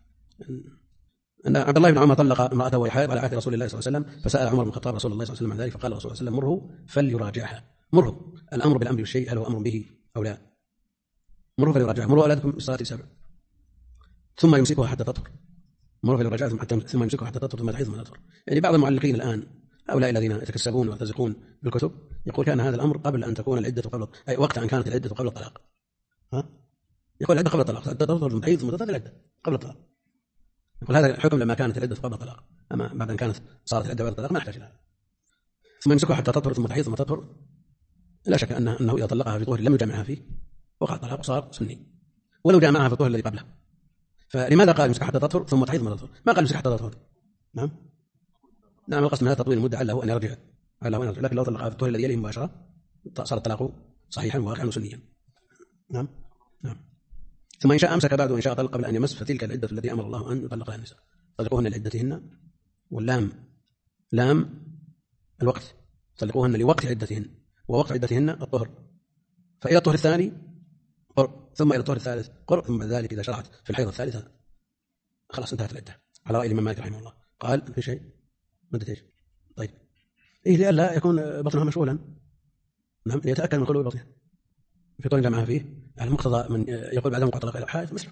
أن عبد الله بن عمر طلق امرأته وهي حائض على عهد رسول الله صلى الله عليه وسلم فسأل عمر بن الخطاب رسول الله صلى الله عليه وسلم عن ذلك فقال رسول الله صلى الله عليه وسلم مره فليراجعها. مره الأمر بالأمر بالشيء هل هو أمر به أو لا؟ مره فليراجعها. مروا أولادكم بالصلاة 7 ثم يمسكها حتى تطهر. مره فليراجعها ثم يمسكها حتى تطهر ثم تحيض ثم تطهر. يعني بعض المعلقين الآن هؤلاء الذين يتكسبون ويرتزقون بالكتب يقول كان هذا الأمر قبل أن تكون العدة قبل أي وقت أن كانت العدة قبل الطلاق. يقول العدة قبل الطلاق حتى تطهر ثم تحيض ثم تطهر العدة قبل الطلاق. يقول هذا الحكم لما كانت العدة قبل الطلاق أما بعد أن كانت صارت العدة بعد الطلاق ما يحتاج إلى هذا. ثم يمسكها حتى تطهر ثم تحيض ثم تطهر. لا شك أنه إذا طلقها في طهر لم يجامعها فيه وقع الطلاق وصار سني ولو جامعها في الطهر الذي قبله. فلماذا قال يمسكها حتى تطهر ثم تحيض ثم تطهر؟ ما قال يمسكها حتى تطهر. نعم القصد من هذا تطويل المدة له أن يرجع لكن لو طلقها في الطهر الذي يليه مباشرة صار الطلاق صحيحا واقعا وسنيا. نعم ثم إن شاء أمسك بعد وإن شاء طلق قبل أن يمس فتلك العدة التي أمر الله أن يطلق لها النساء طلقوهن لعدتهن واللام لام الوقت طلقوهن لوقت عدتهن ووقت عدتهن الطهر فإلى الطهر الثاني قرء ثم إلى الطهر الثالث قرء ثم بعد ذلك إذا شرعت في الحيض الثالثة خلاص انتهت العدة على رأي الإمام مالك رحمه الله. قال في شيء مدة إيش؟ طيب لئلا يكون بطنها مشغولا. نعم يتأكد من خلو بطنها في طول جمعها فيه على مقتضى من يقول بعد موقع طلاق الحائض مثل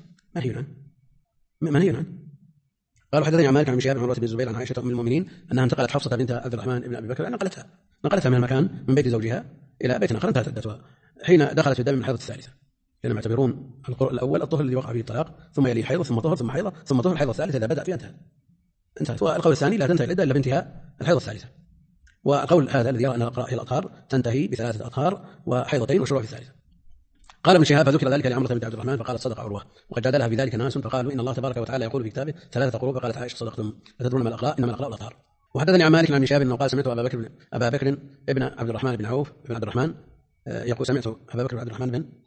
منهي عنه. قالوا حدثني عن مالك عن شهاب عن عروة بن الزبير عن عائشة أم المؤمنين أنها انتقلت حفصة بنت عبد الرحمن بن أبي بكر نقلتها من المكان من بيت زوجها إلى بيت آخر انتهت عدتها حين دخلت في الدم من الحيض الثالثة لأنهم يعتبرون القرء الأول الطهر الذي وقع فيه الطلاق ثم يليه حيض ثم طهر ثم حيض ثم طهر الحيض الثالث إذا بدأ فيها انتهت. والقول الثاني لا تنتهي العدة إلا بانتهاء الحيض الثالثة. وقول هذا الذي يرى أن هي الأطهار تنتهي بثلاثة أطهار وحيضتين وشروع في الثالثة. قال ابن شهاب فذكر ذلك لعمرة بنت عبد الرحمن فقالت صدق عروة وقد جادلها في ذلك ناس فقالوا إن الله تبارك وتعالى يقول في كتابه 3 قروء فقالت عائشة صدقتم أتدرون ما الأخلاء إنما الأخلاء الأطهار. وحدثني عن مالك عن شهاب أنه قال سمعت أبا بكر ابن عبد الرحمن بن عوف بن عبد الرحمن يقول سمعت أبا بكر بن عبد الرحمن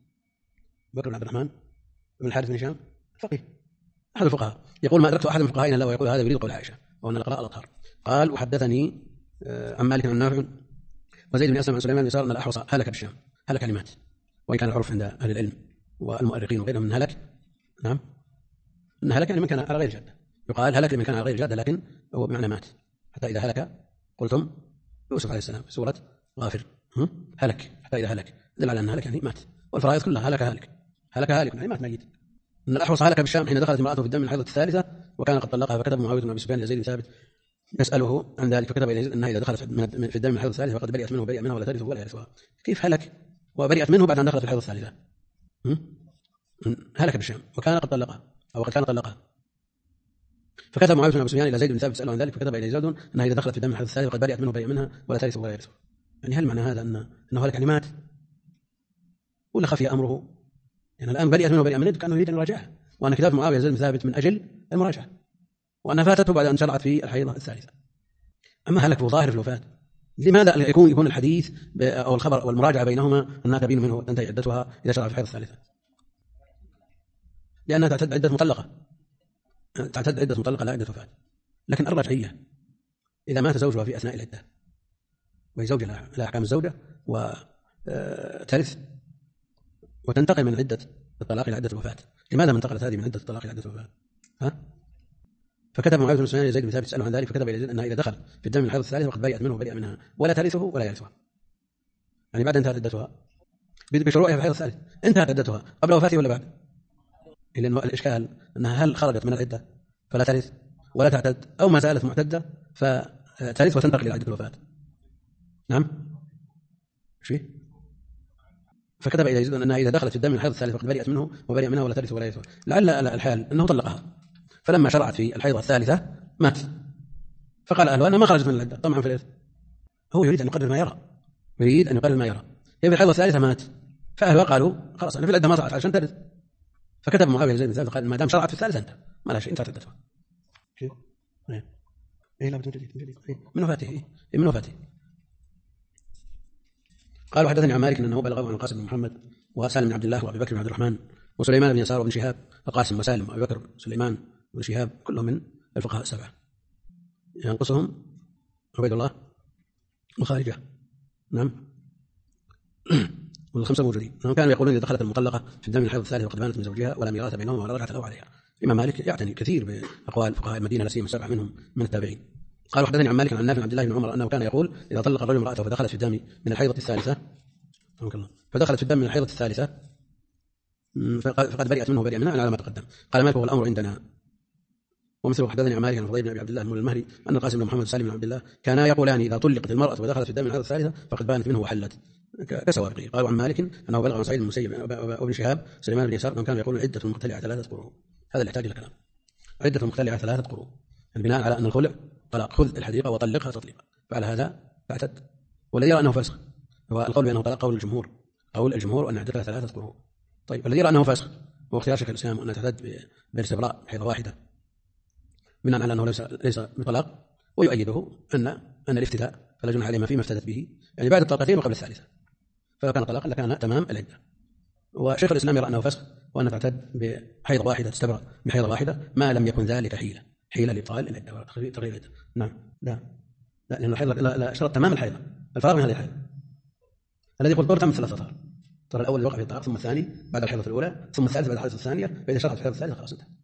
بن عبد الرحمن بن الحارث بن هشام فقيه أحد الفقهاء يقول ما أدركت أحد من الفقهاء إلا ويقول هذا يريد قول عائشة وأن الأخلاء الأطهار. قال وحدثني عن مالك عن نافع وزيد بن أسلم عن سليمان بن يسار أن الأحوص هلك بالشام هلك كلمات وإن كان العرف عند أهل العلم والمؤرخين وغيرهم من هلك. نعم إن هلك يعني من كان على غير جادة يقال هلك من كان على غير جادة لكن هو بمعنى مات حتى إذا هلك قلتم يوسف عليه السلام في سورة غافر هلك حتى إذا هلك دل على أن هلك يعني مات والفرائض كلها هلك يعني مات ميت. أن الأحوص هلك بالشام حين دخلت امرأته في الدم من الحيضة الثالثة وكان قد طلقها فكتب معاوية بن أبي سفيان لزيد بن ثابت يسأله عن ذلك فكتب إلى يزيد أنها إذا دخلت في الدم من الحيضة الثالثة فقد برئت منها ولا ترثه ولا يرثها. كيف هلك وبرئت منه بعد أن دخلت في الحيضة الثالثة؟ هلك بالشام وكان قد طلقها أو قد كان طلقها فكتب معاوية بن أبي سفيان إلى زيد بن ثابت يسأله عن ذلك فكتب إلى يزيد أنها إذا دخلت في الدم من الحيضة الثالثة فقد برئت منه وبرئ منها ولا ترثه ولا يرثه. يعني هل معنى هذا أنه هلك يعني مات ولا خفي أمره، يعني الآن بريئة منه بريئة منه كأنه يريد أن يراجعها، وأن كتاب معاوية زيد بن ثابت من أجل المراجعة، وأنها فاتته بعد أن شرعت في الحيضة الثالثة. أما هلك ظاهر في الوفاة، لماذا يكون الحديث أو الخبر والمراجعة بينهما أنها تبين منه تنتهي عدتها إذا شرع في الحيضة الثالثة؟ لأنها تعتد عدة مطلقة، تعتد عدة مطلقة لا عدة وفاة. لكن الرجعية إذا مات زوجها في أثناء العدة وهي زوجة لها أحكام الزوجة وترث وتنتقل من عدة الطلاق إلى عدة الوفاة، لماذا ما انتقلت هذه من عدة الطلاق إلى عدة الوفاة؟ فكتب معاوية بن سفيان لزيد بن ثابت يسأله عن ذلك، فكتب إلى زيد أنها إذا دخل في الدم من الحيض الثالث وقد برئت منه وبرئ منها ولا ترثه ولا يرثها، يعني بعد انتهت عدتها بشروعها في الحيض الثالث، انتهت عدتها قبل وفاته ولا بعد؟ لأن الإشكال أنها هل خرجت من العدة فلا ترث ولا تعتد، أو ما زالت معتدة فترث وتنتقل إلى عدة الوفاة؟ نعم شيء. فكتب إلى زيد أنها إذا دخلت في الدم من الحيض الثالث وقد برئت منه وبرئ منها ولا ترث ولا يرثها، لعل الحال أنه طلقها، فلما شرعت في الحيض الثالثة مات، فقال أهله أنا ما خرجت من العدة طمعا في الإرث. هو يريد أن يقرر ما يرى، يريد أن يقرر ما يرى. هي في الحيض الثالثة مات، فأهله قالوا خلاص أنا في العدة ما صعدت عشان ترث، فكتب معاوية لزيد بن ثابت قال ما دام شرعت في الثالثة أنت ما لا شيء انتهت عدتها. إيه لا بد من جديد من وفاته من وفاته. قال وحدثني عن مالك أنه بلغه عن القاسم بن محمد وسالم بن عبد الله وأبي بكر بن عبد الرحمن وسليمان بن يسار وابن شهاب، القاسم وسالم وأبي بكر وسليمان وابن شهاب كلهم من الفقهاء السبعة، ينقصهم عبيد الله وخارجة. نعم والخمسة موجودين. كانوا يقولون إذا دخلت المطلقة في الدم الحيض الثالث وقد بانت من زوجها ولا ميراث بينهما ولا رجعة له عليها. الإمام مالك يعتني كثير بأقوال فقهاء المدينة لا سيما السبعة منهم من التابعين. قال وحدثني عن مالك عن نافع عن عبد الله بن عمر أنه كان يقول إذا طلق الرجل امرأته فدخلت في الدم من الحيضة الثالثة فدخلت في الدم من الحيضة الثالثة فقد برئت منه وبرئ منها على ما تقدم. قال مالك والأمر عندنا. ومثل حدثني عن مالك عن فضيل بن أبي عبد الله مولى المهري أن القاسم بن محمد وسالم بن عبد الله كانا يقولان إذا طلقت المرأة ودخلت في الدم من الحيضة الثالثة فقد بانت منه وحلت كسوابقه. قالوا عن مالك أنه بلغ عن سعيد بن المسيب وابن شهاب سليمان بن يسار أنهم كانوا يقولون عدة المقتلعة 3 قروء. هذا اللي يحتاج إلى كلام. عدة المقتلعة 3 قروء البناء على أن الخلع طلاق، خذ الحديقة وطلقها تطليقا، فعلى هذا فاعتد. والذي يرى أنه فسخ هو القول بأنه طلاق قول الجمهور، قول الجمهور أن عدتها 3 قروء. طيب الذي يرى أنه فسخ هو اختيار شيخ الإسلام أن تعتد بالاستبراء حيضة واحدة بناء على أنه ليس بطلاق، ويؤيده أن الافتداء فلا جناح عليه فيما افتدت به، يعني بعد الطلقتين وقبل الثالثة، فلو كان طلاقا لكان تمام العدة. وشيخ الإسلام يرى أنه فسخ وأن تعتد بحيضة واحدة تستبرأ بحيضة واحدة ما لم يكن ذلك حيلة لإبطال العدة وتغيير العدة. نعم لا لأن الحيضة لا شرط تمام الحيضة، الفراغ من هذه الحيضة. الذي يقول طهر تم 3 أطهار، الطهر الأول وقع في الطلاق، ثم الثاني بعد الحيضة الأولى، ثم الثالث بعد الحيضة الثانية، فإذا شرعت في الحيضة الثالثة خلاص انتهى.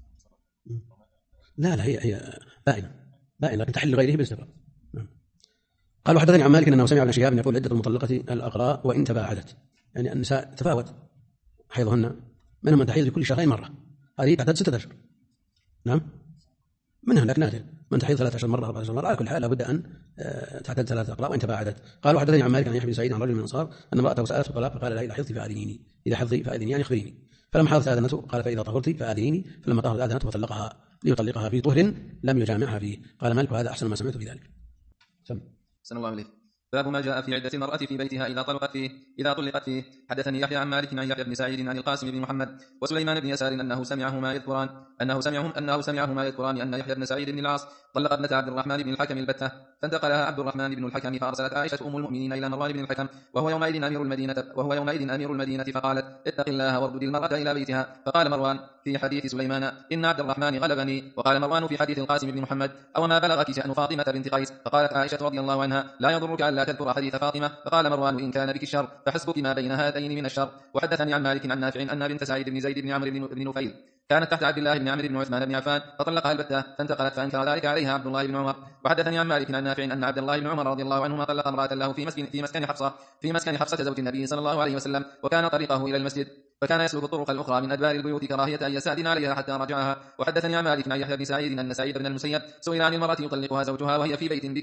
لا هي بائنة لكن تحل لغيره بالاستبراء. قال وحدثني عن مالك أنه سمع ابن شهاب يقول عدة المطلقة الأقراء وإن تباعدت، يعني النساء تفاوت حيضهن، منهم من تحيض لكل شهرين مرة، هذه تعتد 6 أشهر. نعم منها لكن نادر من تحيض 13 مرة 14 مرة، على كل حال لابد أن تعتد 3 أقراء وإن تباعدت. قال وحدثني عن مالك عن يحيى بن سعيد عن رجل من الأنصار أن امرأته سألته الطلاق فقال لها إذا حضت فآذنيني، إذا حضت فآذنيني يعني أخبريني، فلما حضت آذنته قال فإذا طهرت فآذنيني، فلما طهرت آذنته فطلقها ليطلقها في طهر لم يجامعها فيه. قال مالك هذا أحسن ما سمعت في ذلك. سن الله عليه. باب ما جاء في عدة المرأة في بيتها إذا طلقت فيه. حدثني يحيى عن مالك عن يحيى بن سعيد عن القاسم بن محمد وسليمان بن يسار أنه سمعهما يذكران أن يحيى بن سعيد بن العاص طلق ابنة عبد الرحمن بن الحكم البتة، فانتقلها عبد الرحمن بن الحكم فأرسلت عائشة أم المؤمنين إلى مروان بن الحكم وهو يومئذ أمير المدينة فقالت اتق الله واردد المرأة إلى بيتها. فقال مروان في حديث سليمان إن عبد الرحمن غلبني، وقال مروان في حديث القاسم بن محمد أو ما بلغك شأن فاطمة بنت قيس. فقالت عائشة رضي الله عنها لا يضرك ألا تذكر حديث فاطمة. فقال مروان إن كان بك الشر فحسبك ما بين هاتين من الشر. وحدثني عن مالك عن نافع أن بنت سعيد بن زيد بن عمرو بن نفيل كانت تحت عبد الله بن عمرو بن عثمان بن عفان فطلقها البتة فانتقلت فأنكر ذلك عليها عبد الله بن عمر. وحدثني عن مالك عن نافع أن عبد الله بن عمر رضي الله عنهما طلق امرأة له في مسكن حفصة زوج النبي صلى الله عليه وسلم، وكان طريقه إلى المسجد فكان يسلك الطرق الأخرى من أدبار البيوت كراهية أن يستأذن عليها حتى رجعها. وحدثني عن مالك عن يحيى بن سعيد أن سعيد بن المسيب سئل عن المرأة يطلقها زوجها وهي في بيت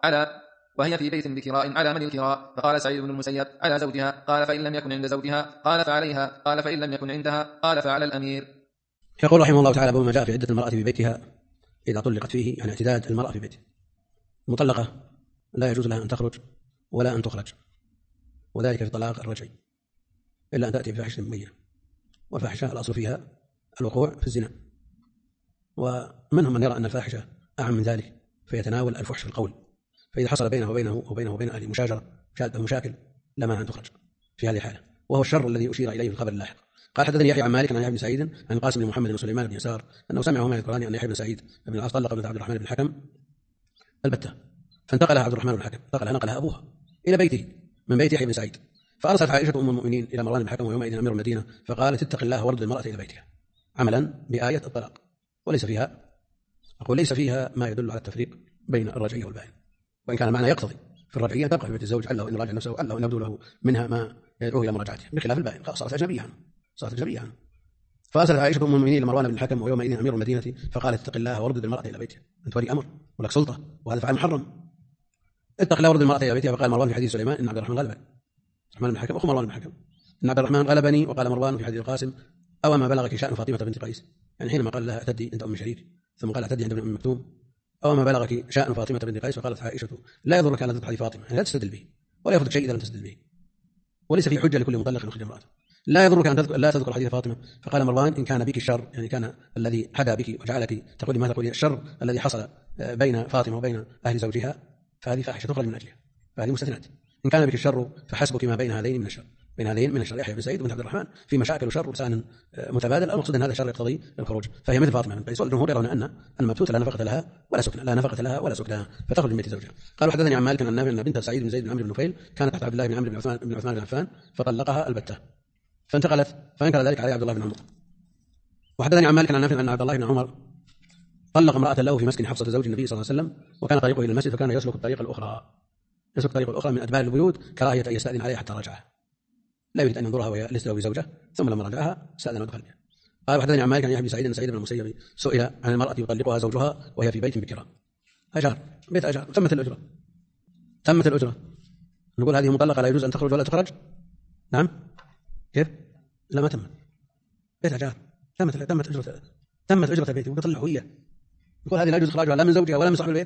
بكراء على من الكراء، فقال سعيد بن المسيب على زوجها. قال فإن لم يكن عند زوجها قال فعليها، قال فإن لم يكن عندها قال فعلى الأمير. يقول رحمه الله تعالى بما ما جاء في عدة المرأة في بيتها إذا طلقت فيه، يعني اعتداد المرأة في بيته. المطلقة لا يجوز لها أن تخرج ولا أن تخرج، وذلك في طلاق الرجعي. إلا أن تأتي بفاحشة مبينة، والفاحشة الأصل فيها الوقوع في الزنا، ومنهم من يرى أن الفاحشة أعم من ذلك فيتناول الفحش في القول، فإذا حصل بينه وبين أهل مشاكل لا مانع أن تخرج في هذه الحالة، وهو الشر الذي أشير إليه في الخبر اللاحق. قال حدثني يحيى عن مالك عن يحيى بن سعيد عن القاسم بن محمد بن سليمان بن يسار أنه سمعهما يذكران أن يحيى بن سعيد بن العاص طلق ابنة عبد الرحمن بن الحكم البتة، فانتقلها عبد الرحمن بن الحكم نقلها أبوها إلى بيته من بيت يحيى بن سعيد، فأرسلت عائشة أم المؤمنين إلى مروان بن الحكم ويومئذ أمير المدينة فقالت اتق الله وارد المرأة إلى بيتها، عملا بآية الطلاق، ليس فيها ما يدل على التفريق بين الرجعية والبائن، وإن كان معنى يقتضي في الرجعية تبقى في بيت الزوج علّه إن راجع نفسه علّه إن يبدو له منها ما يدعوه إلى مراجعته، بخلاف البائن صارت أجنبية عنه. فأرسلت عائشة أم المؤمنين إلى مروان بن الحكم ويومئذ أمير المدينة فقالت اتق الله وارد المرأة إلى بيتها، أنت ولي أمر ولك سلطة وهذا فعل محرم، اتق الله وارد المرأة إلى بيتها. فقال مروان في حديث سليمان إن عبد الرحمن غلبني، الرحمن بن الحكم أخو مروان بن الحكم، إن عبد الرحمن غلبني. وقال مروان في حديث القاسم أو ما بلغك شأن فاطمة بنت قيس، يعني حينما قال لها اعتدي أنت أم شريك، ثم قال اعتدي عند ابن مكتوم، أو ما بلغك شأن فاطمة بنت قيس، فقالت عائشة لا يضرك أن تدخل فاطمة، يعني لا تستدل به ولا يفضل شيء إذا لم تستدل به، وليس في حجة لكل مطلق يخرج امرأته، لا يضرك أن لا تذكر حديث فاطمة. فقال مروان إن كان بك الشر، يعني كان الذي حدا بك وجعلك تقولي ما تقولي الشر الذي حصل بين فاطمة وبين أهل زوجها فهذه فاحشة تخرج من أجلها، فهذه مستثنات. إن كان بك الشر فحسبك ما بين هذين من الشر، يحيى بن سعيد وبن عبد الرحمن في مشاكل وشر ولسان متبادل، المقصود أن هذا الشر يقتضي الخروج، فهي مثل فاطمة بن قيس، والجمهور يرون أن المبتوت لا نفقة لها ولا سكن فتخرج من بيت زوجها. قالوا حدثني عن مالك عن نافع أن بنت سعيد بن زيد بن عمرو بن نفيل كانت تحت عبد الله بن عمرو بن عثمان بن عفان فطلقها البتة، فانكر ذلك عليه عبد الله بن عمر. وحدثني عن مالك عن نافع أن عبد الله بن عمر طلق امرأة له في مسكن حفصة زوج النبي صلى الله عليه وسلم، وكان طريقه إلى المسجد فكان يسلك الطريق الأخرى من أدبار البيوت كراهية أن يستأذن عليها حتى رجعها، لا يريد أن ينظرها وهي ليست له بزوجة، ثم لما رجعها استأذن ودخل بها. قال وحدثني عن مالك عن يحيى بن سعيد أن سعيد بن المسيب سئل عن المرأة يطلقها زوجها وهي في بيت بكرا، بيت أجار، تمت الأجرة، نقول هذه مطلقة لا يجوز أن تخرج ولا تخرج؟ نعم، كيف؟ لا ما تمت، بيت أجار، تمت أجرة البيت، ويطلعه هي، نقول هذه لا يجوز إخراجها لا من زوجها ولا من صاحب البيت،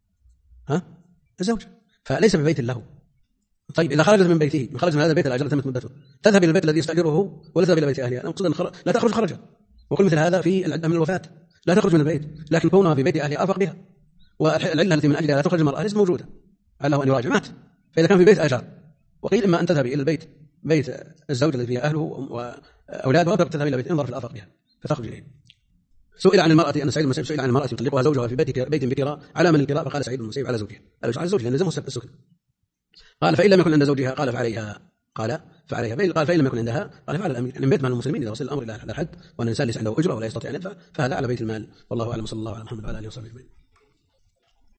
الزوج، فليس ببيت له. طيب إذا خرجت من بيته، خرج من هذا البيت الأجر تمت مدته، تذهب إلى البيت الذي يستأجره ولا تذهب إلى بيت أهلها؟ المقصود أن لا تخرج خرجا، وكل مثل هذا في العدة من الوفاة، لا تخرج من البيت، لكن كونها في بيت أهلها أرفق بها، والعلة التي من أجلها لا تخرج المرأة ليست موجودة، علّه أن يراجع مات. فإذا كان في بيت أجار، وقيل إما أن تذهب إلى بيت الزوج الذي فيه أهله وأولاده، وتذهب إلى بيت انظر في الأرفق بها فتخرج إليه. سئل عن المرأة أن سعيد بن المسيب سئل عن المرأة يطلقها زوجها في بيت بكرا على من الكراء، فقال سعيد بن المسيب على زوجها، على الزوج لأن لزمه السكن. قال فإن لم يكن عند زوجها قال فعليها، قال فإن لم يكن عندها قال فعلى الأمير، يعني بيت مال المسلمين إذا وصل الأمر إلى هذا الحد وأن الإنسان ليس عنده أجرة ولا يستطيع أن يدفع فهذا على بيت المال، والله أعلم، صلى الله على محمد وعلى آله وصحبه أجمعين.